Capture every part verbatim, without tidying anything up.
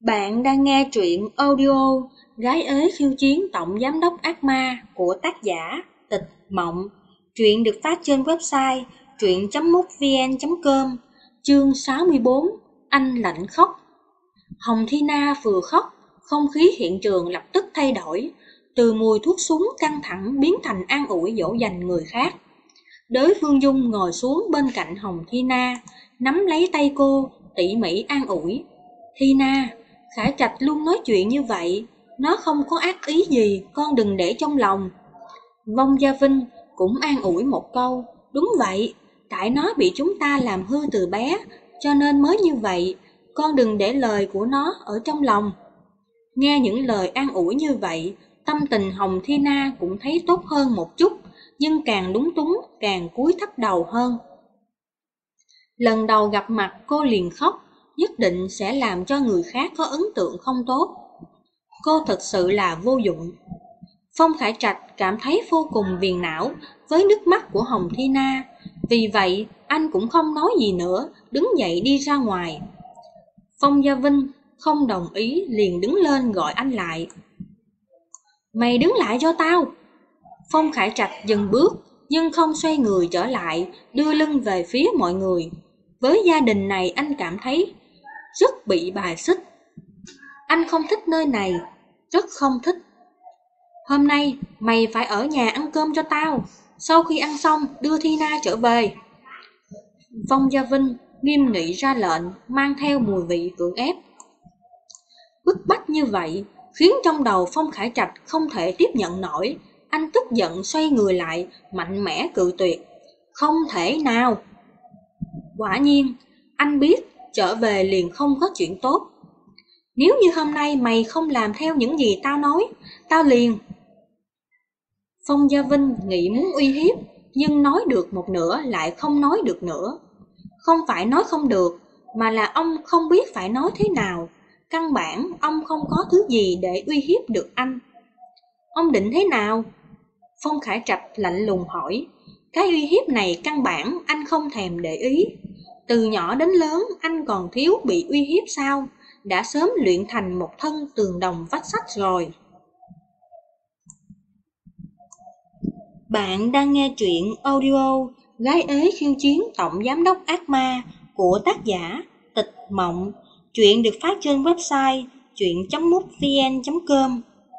Bạn đang nghe truyện audio Gái ế khiêu chiến tổng giám đốc ác ma của tác giả Tịch Mộng. Truyện được phát trên website truyện chấm mútvn chấm com. Chương sáu mươi bốn. Anh lạnh khóc. Hồng Thi Na vừa khóc, không khí hiện trường lập tức thay đổi, từ mùi thuốc súng căng thẳng biến thành an ủi dỗ dành người khác. Đới Phương Dung ngồi xuống bên cạnh Hồng Thi Na, nắm lấy tay cô, tỉ mỉ an ủi. Thi Na, Khải Trạch luôn nói chuyện như vậy, nó không có ác ý gì, con đừng để trong lòng. Vong Gia Vinh cũng an ủi một câu, đúng vậy, tại nó bị chúng ta làm hư từ bé, cho nên mới như vậy, con đừng để lời của nó ở trong lòng. Nghe những lời an ủi như vậy, tâm tình Hồng Thi Na cũng thấy tốt hơn một chút, nhưng càng lúng túng, càng cúi thấp đầu hơn. Lần đầu gặp mặt cô liền khóc, nhất định sẽ làm cho người khác có ấn tượng không tốt. Cô thật sự là vô dụng. Phong Khải Trạch cảm thấy vô cùng phiền não với nước mắt của Hồng Thi Na, vì vậy anh cũng không nói gì nữa, đứng dậy đi ra ngoài. Phong Gia Vinh không đồng ý liền đứng lên gọi anh lại. Mày đứng lại cho tao. Phong Khải Trạch dừng bước nhưng không xoay người trở lại, đưa lưng về phía mọi người. Với gia đình này anh cảm thấy rất bị bài xích. Anh không thích nơi này, rất không thích. Hôm nay mày phải ở nhà ăn cơm cho tao, sau khi ăn xong đưa Thi Na trở về. Phong Gia Vinh nghiêm nghị ra lệnh, mang theo mùi vị cưỡng ép. Bức bách như vậy khiến trong đầu Phong Khải Trạch không thể tiếp nhận nổi. Anh tức giận xoay người lại, mạnh mẽ cự tuyệt. Không thể nào. Quả nhiên, anh biết trở về liền không có chuyện tốt. Nếu như hôm nay mày không làm theo những gì tao nói, tao liền. Phong Gia Vinh nghĩ muốn uy hiếp, nhưng nói được một nửa lại không nói được nữa. Không phải nói không được, mà là ông không biết phải nói thế nào. Căn bản ông không có thứ gì để uy hiếp được anh. Ông định thế nào? Phong Khải Trạch lạnh lùng hỏi. Cái uy hiếp này căn bản anh không thèm để ý. Từ nhỏ đến lớn anh còn thiếu bị uy hiếp sao? Đã sớm luyện thành một thân tường đồng vách sắt rồi. Bạn đang nghe truyện audio Gái ế khiêu chiến tổng giám đốc ác ma của tác giả Tịch Mộng. Truyện được phát trên website truyện chấm mútvn chấm com.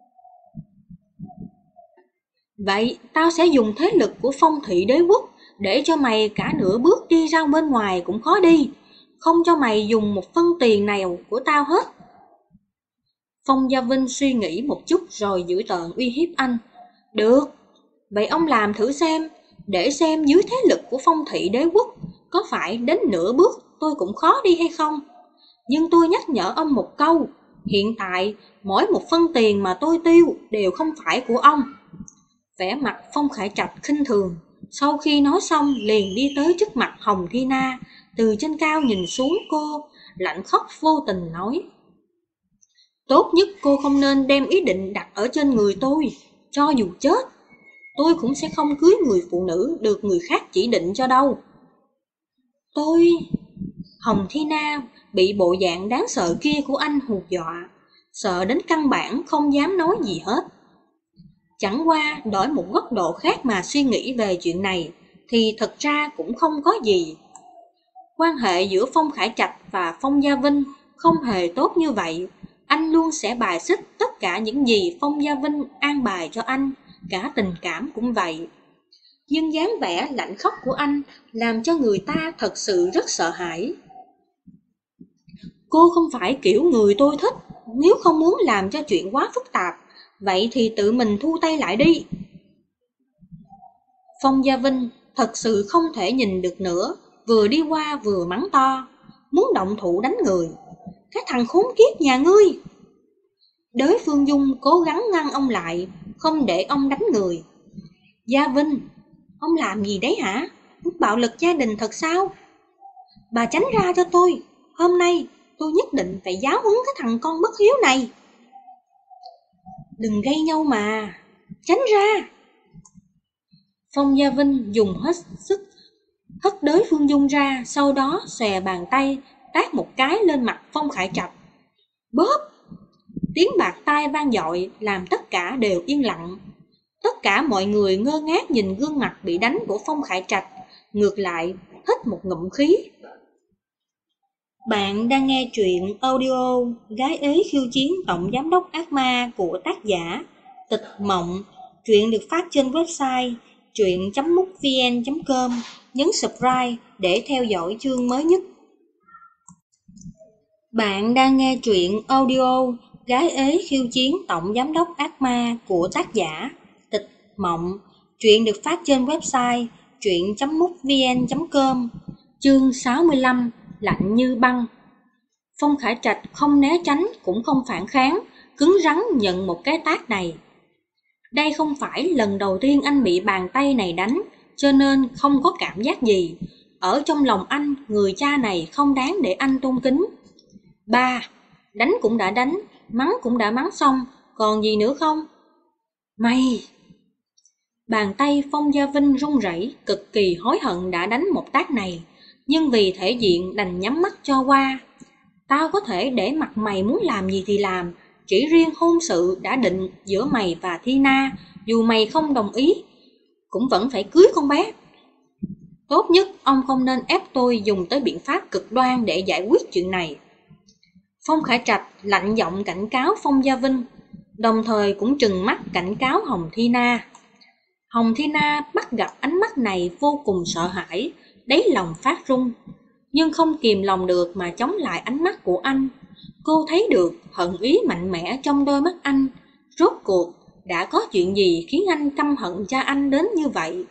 Vậy tao sẽ dùng thế lực của Phong Thị Đế Quốc để cho mày cả nửa bước đi ra bên ngoài cũng khó đi, không cho mày dùng một phân tiền nào của tao hết. Phong Gia Vinh suy nghĩ một chút rồi dữ tợn uy hiếp anh. Được, vậy ông làm thử xem, để xem dưới thế lực của Phong Thị Đế Quốc có phải đến nửa bước tôi cũng khó đi hay không. Nhưng tôi nhắc nhở ông một câu, hiện tại mỗi một phân tiền mà tôi tiêu đều không phải của ông. Vẻ mặt Phong Khải Trạch khinh thường, sau khi nói xong liền đi tới trước mặt Hồng Thi Na, từ trên cao nhìn xuống cô, lạnh khóc vô tình nói. Tốt nhất cô không nên đem ý định đặt ở trên người tôi, cho dù chết, tôi cũng sẽ không cưới người phụ nữ được người khác chỉ định cho đâu. Tôi... Hồng Thi Na bị bộ dạng đáng sợ kia của anh hù dọa, sợ đến căn bản không dám nói gì hết. Chẳng qua đổi một góc độ khác mà suy nghĩ về chuyện này thì thật ra cũng không có gì. Quan hệ giữa Phong Khải Trạch và Phong Gia Vinh không hề tốt như vậy. Anh luôn sẽ bài xích tất cả những gì Phong Gia Vinh an bài cho anh, cả tình cảm cũng vậy. Nhưng dáng vẻ lạnh khóc của anh làm cho người ta thật sự rất sợ hãi. Cô không phải kiểu người tôi thích, nếu không muốn làm cho chuyện quá phức tạp, vậy thì tự mình thu tay lại đi. Phong Gia Vinh thật sự không thể nhìn được nữa, vừa đi qua vừa mắng to, muốn động thủ đánh người. Cái thằng khốn kiếp nhà ngươi! Đới Phương Dung cố gắng ngăn ông lại, không để ông đánh người. Gia Vinh, ông làm gì đấy hả? Muốn bạo lực gia đình thật sao? Bà tránh ra cho tôi, hôm nay tôi nhất định phải giáo huấn cái thằng con bất hiếu này. Đừng gây nhau mà, tránh ra. Phong Gia Vinh dùng hết sức hất Đới Phương Dung ra, sau đó xòe bàn tay tát một cái lên mặt Phong Khải Trạch. Bóp! Tiếng bạt tai vang dội làm tất cả đều yên lặng. Tất cả mọi người ngơ ngác nhìn gương mặt bị đánh của Phong Khải Trạch, ngược lại hít một ngụm khí. Bạn đang nghe truyện audio Gái ế khiêu chiến tổng giám đốc ác ma của tác giả Tịch Mộng. Truyện được phát trên website truyện chấm mútvn chấm com. Nhấn subscribe để theo dõi chương mới nhất. Bạn đang nghe truyện audio Gái ế khiêu chiến tổng giám đốc ác ma của tác giả Tịch Mộng. Truyện được phát trên website truyện chấm mútvn chấm com. Chương sáu mươi lăm, lạnh như băng. Phong Khải Trạch không né tránh cũng không phản kháng, cứng rắn nhận một cái tát này. Đây không phải lần đầu tiên anh bị bàn tay này đánh, cho nên không có cảm giác gì. Ở trong lòng anh, người cha này không đáng để anh tôn kính. Ba, đánh cũng đã đánh, mắng cũng đã mắng xong, còn gì nữa không? Mày! Bàn tay Phong Gia Vinh run rẩy, cực kỳ hối hận đã đánh một tát này, nhưng vì thể diện đành nhắm mắt cho qua. Tao có thể để mặt mày muốn làm gì thì làm, chỉ riêng hôn sự đã định giữa mày và Thina, dù mày không đồng ý, cũng vẫn phải cưới con bé. Tốt nhất ông không nên ép tôi dùng tới biện pháp cực đoan để giải quyết chuyện này. Phong Khải Trạch lạnh giọng cảnh cáo Phong Gia Vinh, đồng thời cũng trừng mắt cảnh cáo Hồng Thina. Hồng Thina bắt gặp ánh mắt này vô cùng sợ hãi, đáy lòng phát run, nhưng không kìm lòng được mà chống lại ánh mắt của anh. Cô thấy được hận ý mạnh mẽ trong đôi mắt anh. Rốt cuộc đã có chuyện gì khiến anh căm hận cha anh đến như vậy?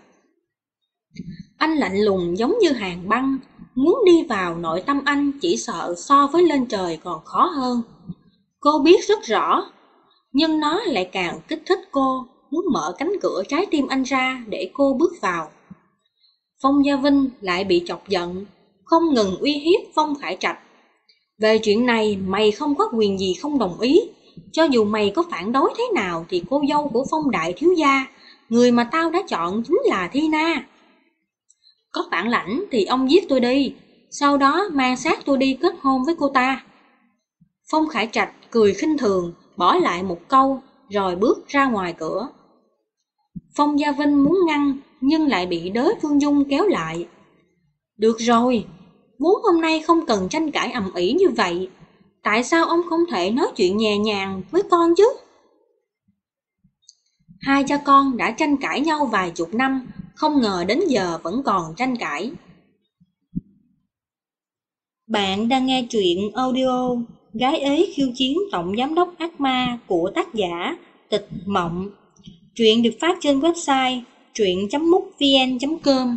Anh lạnh lùng giống như hàn băng, muốn đi vào nội tâm anh chỉ sợ so với lên trời còn khó hơn. Cô biết rất rõ, nhưng nó lại càng kích thích cô, muốn mở cánh cửa trái tim anh ra để cô bước vào. Phong Gia Vinh lại bị chọc giận, không ngừng uy hiếp Phong Khải Trạch. Về chuyện này mày không có quyền gì không đồng ý, cho dù mày có phản đối thế nào thì cô dâu của Phong đại thiếu gia, người mà tao đã chọn chính là Thina. Có bản lãnh thì ông giết tôi đi, sau đó mang xác tôi đi kết hôn với cô ta. Phong Khải Trạch cười khinh thường, bỏ lại một câu rồi bước ra ngoài cửa. Phong Gia Vinh muốn ngăn nhưng lại bị Đới Phương Dung kéo lại. Được rồi, vốn hôm nay không cần tranh cãi ầm ĩ như vậy, tại sao ông không thể nói chuyện nhẹ nhàng với con chứ? Hai cha con đã tranh cãi nhau vài chục năm, không ngờ đến giờ vẫn còn tranh cãi. Bạn đang nghe truyện audio Gái ế khiêu chiến tổng giám đốc ác ma của tác giả Tịch Mộng. Truyện được phát trên website truyện chấm mútvn chấm com.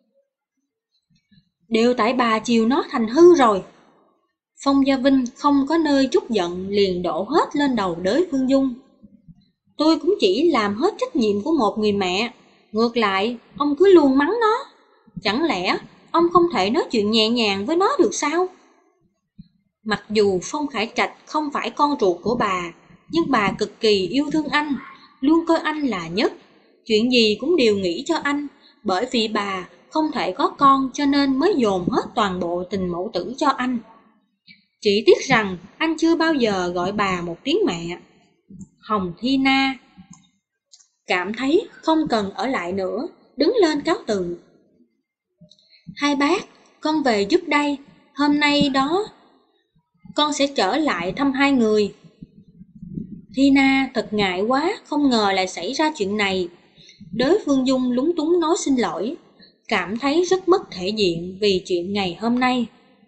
Đều tại bà chiều nó thành hư rồi. Phong Gia Vinh không có nơi trút giận liền đổ hết lên đầu Đới Phương Dung. Tôi cũng chỉ làm hết trách nhiệm của một người mẹ, ngược lại ông cứ luôn mắng nó. Chẳng lẽ ông không thể nói chuyện nhẹ nhàng với nó được sao? Mặc dù Phong Khải Trạch không phải con ruột của bà, nhưng bà cực kỳ yêu thương anh, luôn coi anh là nhất. Chuyện gì cũng đều nghĩ cho anh, bởi vì bà không thể có con cho nên mới dồn hết toàn bộ tình mẫu tử cho anh. Chỉ tiếc rằng anh chưa bao giờ gọi bà một tiếng mẹ. Hồng Thina cảm thấy không cần ở lại nữa, đứng lên cáo từ. Hai bác, con về giúp đây, hôm nay đó con sẽ trở lại thăm hai người. Thina thật ngại quá, không ngờ lại xảy ra chuyện này. Đới Phương Dung lúng túng nói xin lỗi, cảm thấy rất mất thể diện vì chuyện ngày hôm nay.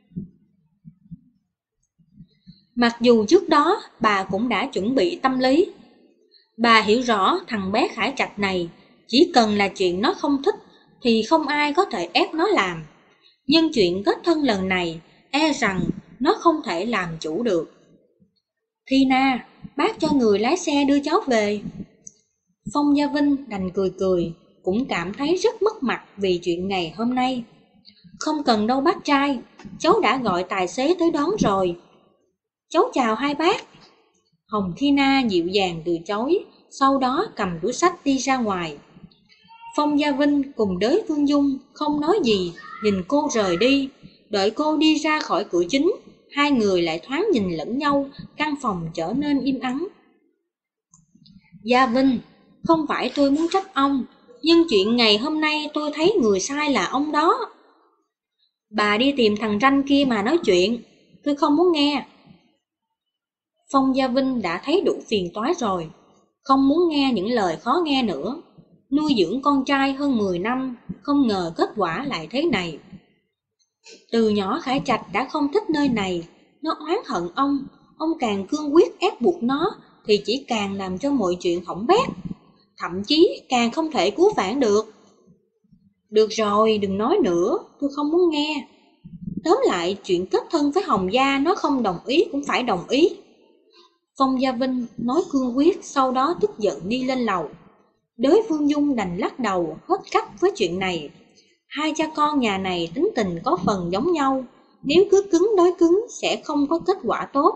Mặc dù trước đó bà cũng đã chuẩn bị tâm lý. Bà hiểu rõ thằng bé Khải Trạch này, chỉ cần là chuyện nó không thích thì không ai có thể ép nó làm. Nhưng chuyện kết thân lần này, e rằng nó không thể làm chủ được. Thina, bác cho người lái xe đưa cháu về. Phong Gia Vinh đành cười cười, cũng cảm thấy rất mất mặt vì chuyện ngày hôm nay. Không cần đâu bác trai, cháu đã gọi tài xế tới đón rồi. Cháu chào hai bác. Hồng Thina dịu dàng từ chối, sau đó cầm túi xách đi ra ngoài. Phong Gia Vinh cùng Đới Phương Dung không nói gì, nhìn cô rời đi. Đợi cô đi ra khỏi cửa chính, hai người lại thoáng nhìn lẫn nhau, căn phòng trở nên im ắng. Gia Vinh, không phải tôi muốn trách ông, nhưng chuyện ngày hôm nay tôi thấy người sai là ông đó. Bà đi tìm thằng ranh kia mà nói chuyện, tôi không muốn nghe. Phong Gia Vinh đã thấy đủ phiền toái rồi, không muốn nghe những lời khó nghe nữa. Nuôi dưỡng con trai hơn mười năm, không ngờ kết quả lại thế này. Từ nhỏ Khải Trạch đã không thích nơi này, nó oán hận ông, ông càng cương quyết ép buộc nó thì chỉ càng làm cho mọi chuyện hỏng bét, thậm chí càng không thể cứu vãn được. Được rồi, đừng nói nữa, tôi không muốn nghe. Tóm lại, chuyện kết thân với Hồng Gia nó không đồng ý cũng phải đồng ý. Phong Gia Vinh nói cương quyết, sau đó tức giận đi lên lầu. Đới Phương Dung đành lắc đầu hết cách với chuyện này. Hai cha con nhà này tính tình có phần giống nhau, nếu cứ cứng đối cứng sẽ không có kết quả tốt.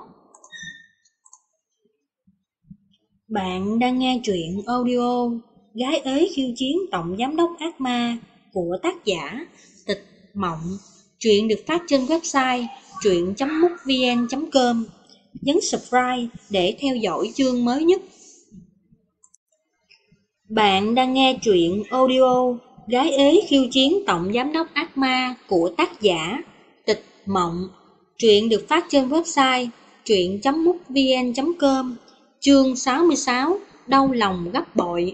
Bạn đang nghe truyện audio Gái ế khiêu chiến tổng giám đốc ác ma của tác giả Tịch Mộng. Truyện được phát trên website truyện chấm mútvn chấm com. Nhấn subscribe để theo dõi chương mới nhất. Bạn đang nghe truyện audio Gái ế khiêu chiến tổng giám đốc ác ma của tác giả Tịch Mộng. Truyện được phát trên website truyện chấm mútvn chấm com. Chương sáu mươi sáu, đau lòng gấp bội.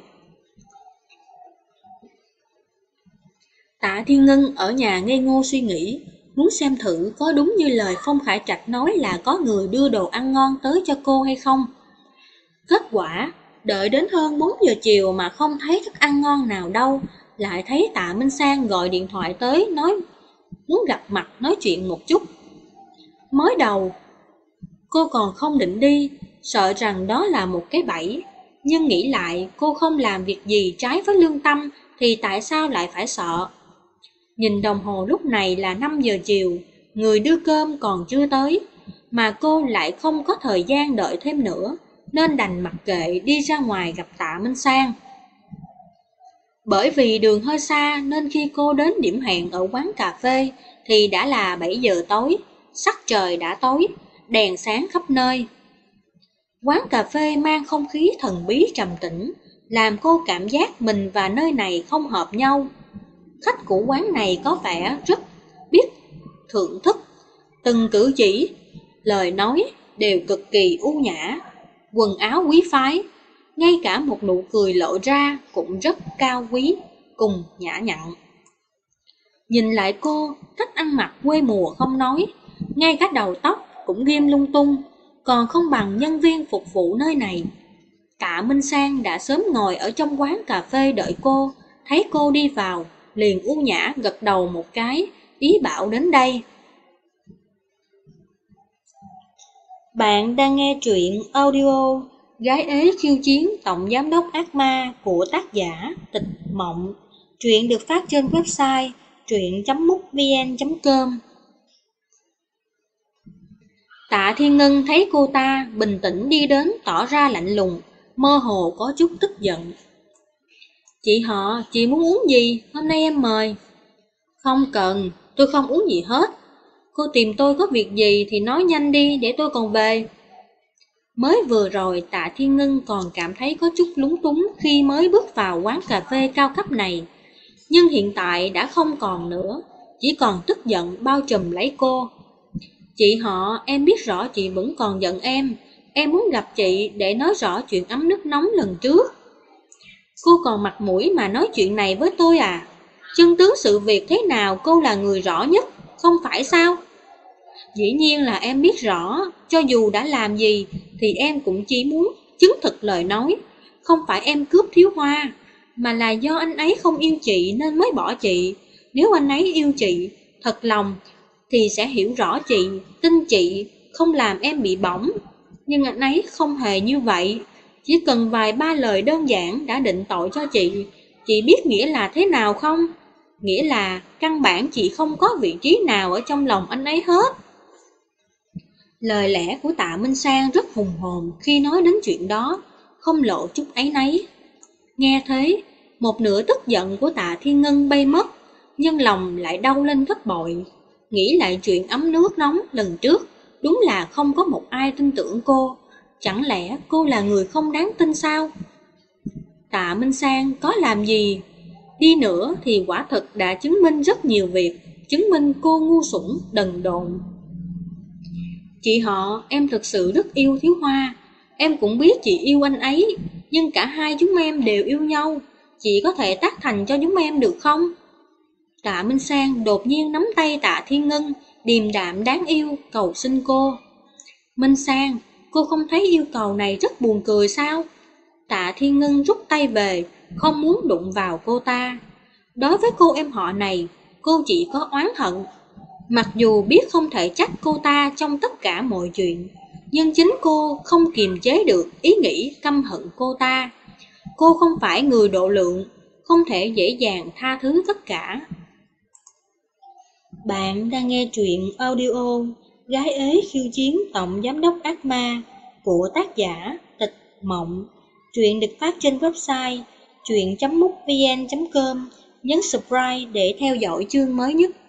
Tạ Thiên Ngân ở nhà ngây ngô suy nghĩ, muốn xem thử có đúng như lời Phong Khải Trạch nói là có người đưa đồ ăn ngon tới cho cô hay không. Kết quả, đợi đến hơn bốn giờ chiều mà không thấy thức ăn ngon nào đâu, lại thấy Tạ Minh Sang gọi điện thoại tới nói muốn gặp mặt nói chuyện một chút. Mới đầu, cô còn không định đi, sợ rằng đó là một cái bẫy, nhưng nghĩ lại cô không làm việc gì trái với lương tâm thì tại sao lại phải sợ. Nhìn đồng hồ lúc này là năm giờ chiều, người đưa cơm còn chưa tới, mà cô lại không có thời gian đợi thêm nữa, nên đành mặc kệ đi ra ngoài gặp Tạ Minh Sang. Bởi vì đường hơi xa nên khi cô đến điểm hẹn ở quán cà phê thì đã là bảy giờ tối, sắc trời đã tối, đèn sáng khắp nơi. Quán cà phê mang không khí thần bí trầm tĩnh, làm cô cảm giác mình và nơi này không hợp nhau. Khách của quán này có vẻ rất biết thưởng thức, từng cử chỉ, lời nói đều cực kỳ ưu nhã, quần áo quý phái, ngay cả một nụ cười lộ ra cũng rất cao quý, cùng nhã nhặn. Nhìn lại cô, cách ăn mặc quê mùa không nói, ngay cả đầu tóc cũng ghim lung tung, còn không bằng nhân viên phục vụ nơi này. Tạ Minh Sang đã sớm ngồi ở trong quán cà phê đợi cô, thấy cô đi vào, liền ưu nhã gật đầu một cái, ý bảo đến đây. Bạn đang nghe truyện audio Gái ế khiêu chiến tổng giám đốc ác ma của tác giả Tịch Mộng. Truyện được phát trên website truyện chấm mútvn chấm com. Tạ Thiên Ngân thấy cô ta bình tĩnh đi đến tỏ ra lạnh lùng, mơ hồ có chút tức giận. Chị họ, chị muốn uống gì? Hôm nay em mời. Không cần, tôi không uống gì hết. Cô tìm tôi có việc gì thì nói nhanh đi để tôi còn về. Mới vừa rồi Tạ Thiên Ngân còn cảm thấy có chút lúng túng khi mới bước vào quán cà phê cao cấp này. Nhưng hiện tại đã không còn nữa, chỉ còn tức giận bao trùm lấy cô. Chị họ, em biết rõ chị vẫn còn giận em. Em muốn gặp chị để nói rõ chuyện ấm nước nóng lần trước. Cô còn mặt mũi mà nói chuyện này với tôi à? Chân tướng sự việc thế nào cô là người rõ nhất, không phải sao? Dĩ nhiên là em biết rõ, cho dù đã làm gì thì em cũng chỉ muốn chứng thực lời nói. Không phải em cướp Thiếu Hoa, mà là do anh ấy không yêu chị nên mới bỏ chị. Nếu anh ấy yêu chị, thật lòng, thì sẽ hiểu rõ chị, tin chị, không làm em bị bỏng. Nhưng anh ấy không hề như vậy. Chỉ cần vài ba lời đơn giản đã định tội cho chị. Chị biết nghĩa là thế nào không? Nghĩa là căn bản chị không có vị trí nào ở trong lòng anh ấy hết. Lời lẽ của Tạ Minh Sang rất hùng hồn khi nói đến chuyện đó, không lộ chút áy náy. Nghe thế, một nửa tức giận của Tạ Thiên Ngân bay mất, nhưng lòng lại đau lên gấp bội. Nghĩ lại chuyện ấm nước nóng lần trước, Đúng là không có một ai tin tưởng cô. Chẳng lẽ cô là người không đáng tin sao? Tạ Minh Sang có làm gì đi nữa thì quả thực đã chứng minh rất nhiều việc, chứng minh cô ngu xuẩn, đần độn. Chị họ, em thực sự rất yêu Thiếu Hoa. Em cũng biết chị yêu anh ấy, nhưng cả hai chúng em đều yêu nhau. Chị có thể tác thành cho chúng em được không? Tạ Minh Sang đột nhiên nắm tay Tạ Thiên Ngân, điềm đạm đáng yêu, cầu xin cô. Minh Sang, cô không thấy yêu cầu này rất buồn cười sao? Tạ Thiên Ngân rút tay về, không muốn đụng vào cô ta. Đối với cô em họ này, cô chỉ có oán hận. Mặc dù biết không thể trách cô ta trong tất cả mọi chuyện, nhưng chính cô không kiềm chế được ý nghĩ căm hận cô ta. Cô không phải người độ lượng, không thể dễ dàng tha thứ tất cả. Bạn đang nghe truyện audio Gái ế khiêu chiến tổng giám đốc ác ma của tác giả Tịch Mộng. Truyện được phát trên website truyện chấm mútvn chấm com. Nhấn subscribe để theo dõi chương mới nhất.